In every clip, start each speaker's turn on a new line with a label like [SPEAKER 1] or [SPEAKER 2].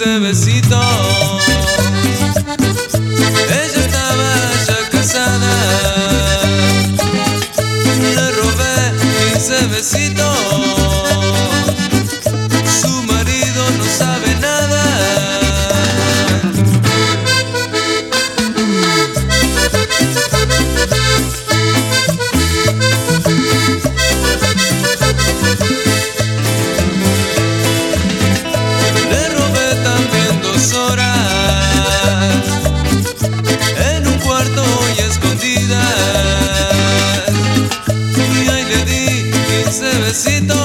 [SPEAKER 1] 15 besitos. Ella estaba ya casada. Le robé 15 besitos. Su marido no sabe nada. Le robé también 2 horas en un cuarto y escondidas, y ahí le di 15 besitos.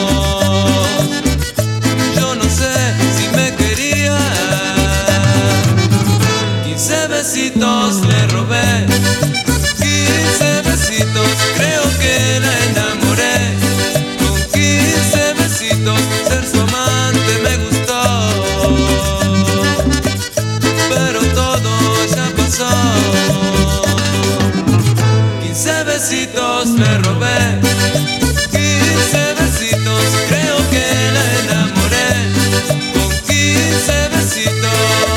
[SPEAKER 1] Yo no sé si me quería. 15 besitos le robé, 15 besitos, creo que la enamoré. Con 15 besitos ser su amante me gustó, pero todo ya pasó. 15 besitos le robé, 15 besitos, creo que la enamoré. Con 15 besitos.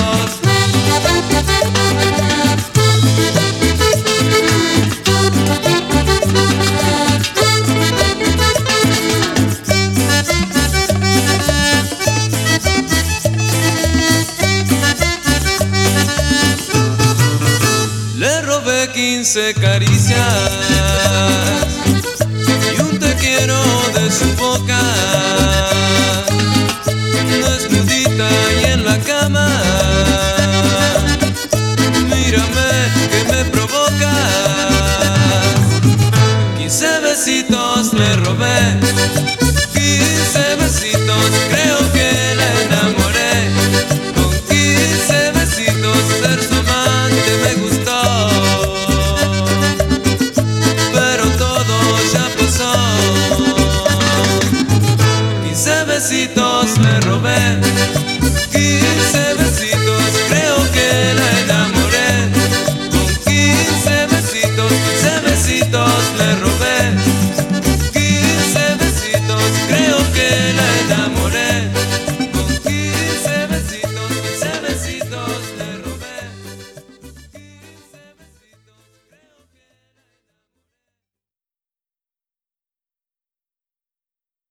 [SPEAKER 1] Le robé 15 caricias y un te quiero de su boca.